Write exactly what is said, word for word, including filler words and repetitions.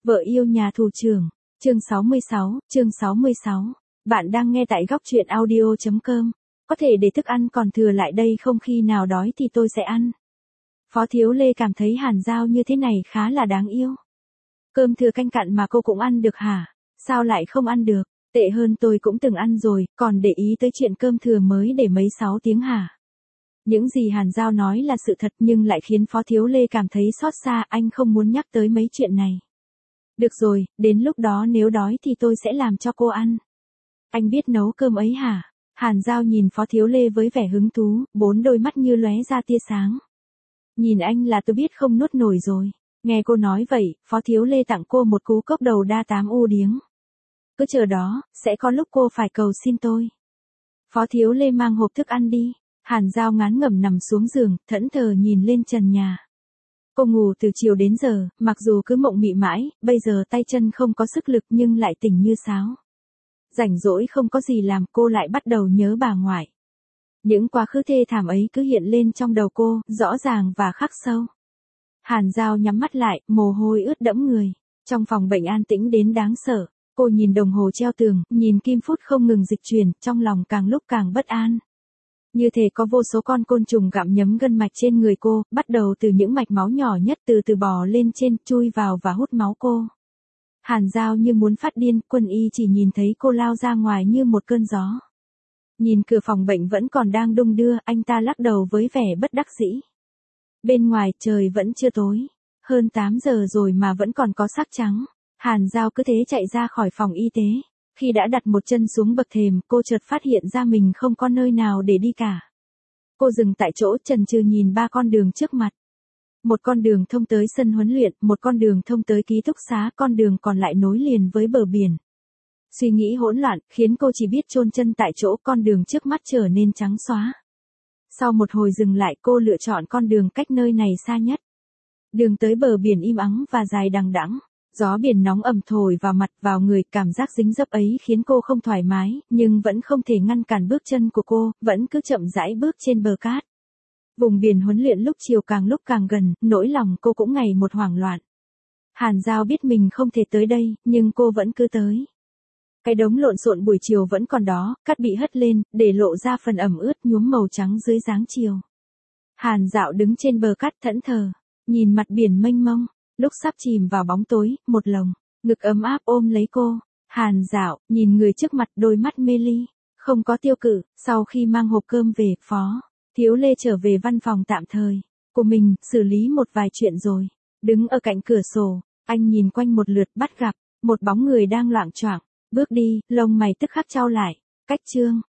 Vợ yêu nhà tù trưởng, chương sáu mươi sáu, chương sáu mươi sáu. Bạn đang nghe tại góc truyện audio chấm com. Có thể để thức ăn còn thừa lại đây không, khi nào đói thì tôi sẽ ăn. Phó Thiếu Lê cảm thấy Hàn Giao như thế này khá là đáng yêu. Cơm thừa canh cặn mà cô cũng ăn được hả? Sao lại không ăn được? Tệ hơn tôi cũng từng ăn rồi, còn để ý tới chuyện cơm thừa mới để mấy sáu tiếng hả? Những gì Hàn Giao nói là sự thật nhưng lại khiến Phó Thiếu Lê cảm thấy xót xa, anh không muốn nhắc tới mấy chuyện này. Được rồi, đến lúc đó nếu đói thì tôi sẽ làm cho cô ăn. Anh biết nấu cơm ấy hả? Hàn Giao nhìn Phó Thiếu Lê với vẻ hứng thú, bốn đôi mắt như lóe ra tia sáng. Nhìn anh là tôi biết không nuốt nổi rồi. Nghe cô nói vậy, Phó Thiếu Lê tặng cô một cú cốc đầu đa tám u điếng. Cứ chờ đó, sẽ có lúc cô phải cầu xin tôi. Phó Thiếu Lê mang hộp thức ăn đi. Hàn Giao ngán ngẩm nằm xuống giường, thẫn thờ nhìn lên trần nhà. Cô ngủ từ chiều đến giờ, mặc dù cứ mộng mị mãi, bây giờ tay chân không có sức lực nhưng lại tỉnh như sáo. Rảnh rỗi không có gì làm, cô lại bắt đầu nhớ bà ngoại. Những quá khứ thê thảm ấy cứ hiện lên trong đầu cô, rõ ràng và khắc sâu. Hàn Giao nhắm mắt lại, mồ hôi ướt đẫm người. Trong phòng bệnh an tĩnh đến đáng sợ, cô nhìn đồng hồ treo tường, nhìn kim phút không ngừng dịch chuyển, trong lòng càng lúc càng bất an. Như thể có vô số con côn trùng gặm nhấm gân mạch trên người cô, bắt đầu từ những mạch máu nhỏ nhất từ từ bò lên trên, chui vào và hút máu cô. Hàn Giao như muốn phát điên, Quân Y chỉ nhìn thấy cô lao ra ngoài như một cơn gió. Nhìn cửa phòng bệnh vẫn còn đang đung đưa, anh ta lắc đầu với vẻ bất đắc dĩ. Bên ngoài trời vẫn chưa tối, hơn tám giờ rồi mà vẫn còn có sắc trắng. Hàn Giao cứ thế chạy ra khỏi phòng y tế. Khi đã đặt một chân xuống bậc thềm, cô chợt phát hiện ra mình không có nơi nào để đi cả. Cô dừng tại chỗ, chần chừ nhìn ba con đường trước mặt. Một con đường thông tới sân huấn luyện, một con đường thông tới ký túc xá, con đường còn lại nối liền với bờ biển. Suy nghĩ hỗn loạn, khiến cô chỉ biết chôn chân tại chỗ, con đường trước mắt trở nên trắng xóa. Sau một hồi dừng lại, cô lựa chọn con đường cách nơi này xa nhất. Đường tới bờ biển im ắng và dài đằng đẵng. Gió biển nóng ẩm thổi vào mặt, vào người, cảm giác dính dấp ấy khiến cô không thoải mái, nhưng vẫn không thể ngăn cản bước chân của cô, vẫn cứ chậm rãi bước trên bờ cát. Vùng biển huấn luyện lúc chiều càng lúc càng gần, nỗi lòng cô cũng ngày một hoảng loạn. Hàn Giao biết mình không thể tới đây, nhưng cô vẫn cứ tới. Cái đống lộn xộn buổi chiều vẫn còn đó, cát bị hất lên, để lộ ra phần ẩm ướt nhuốm màu trắng dưới dáng chiều. Hàn Dạo đứng trên bờ cát thẫn thờ, nhìn mặt biển mênh mông. Lúc sắp chìm vào bóng tối, một lồng ngực ấm áp ôm lấy cô. Hàn Dạo nhìn người trước mặt, đôi mắt mê ly, không có tiêu cự. Sau khi mang hộp cơm về, Phó Thiếu Lê trở về văn phòng tạm thời của mình, xử lý một vài chuyện rồi. Đứng ở cạnh cửa sổ, anh nhìn quanh một lượt, bắt gặp một bóng người đang loạng choạng bước đi, lông mày tức khắc chau lại. Cách chương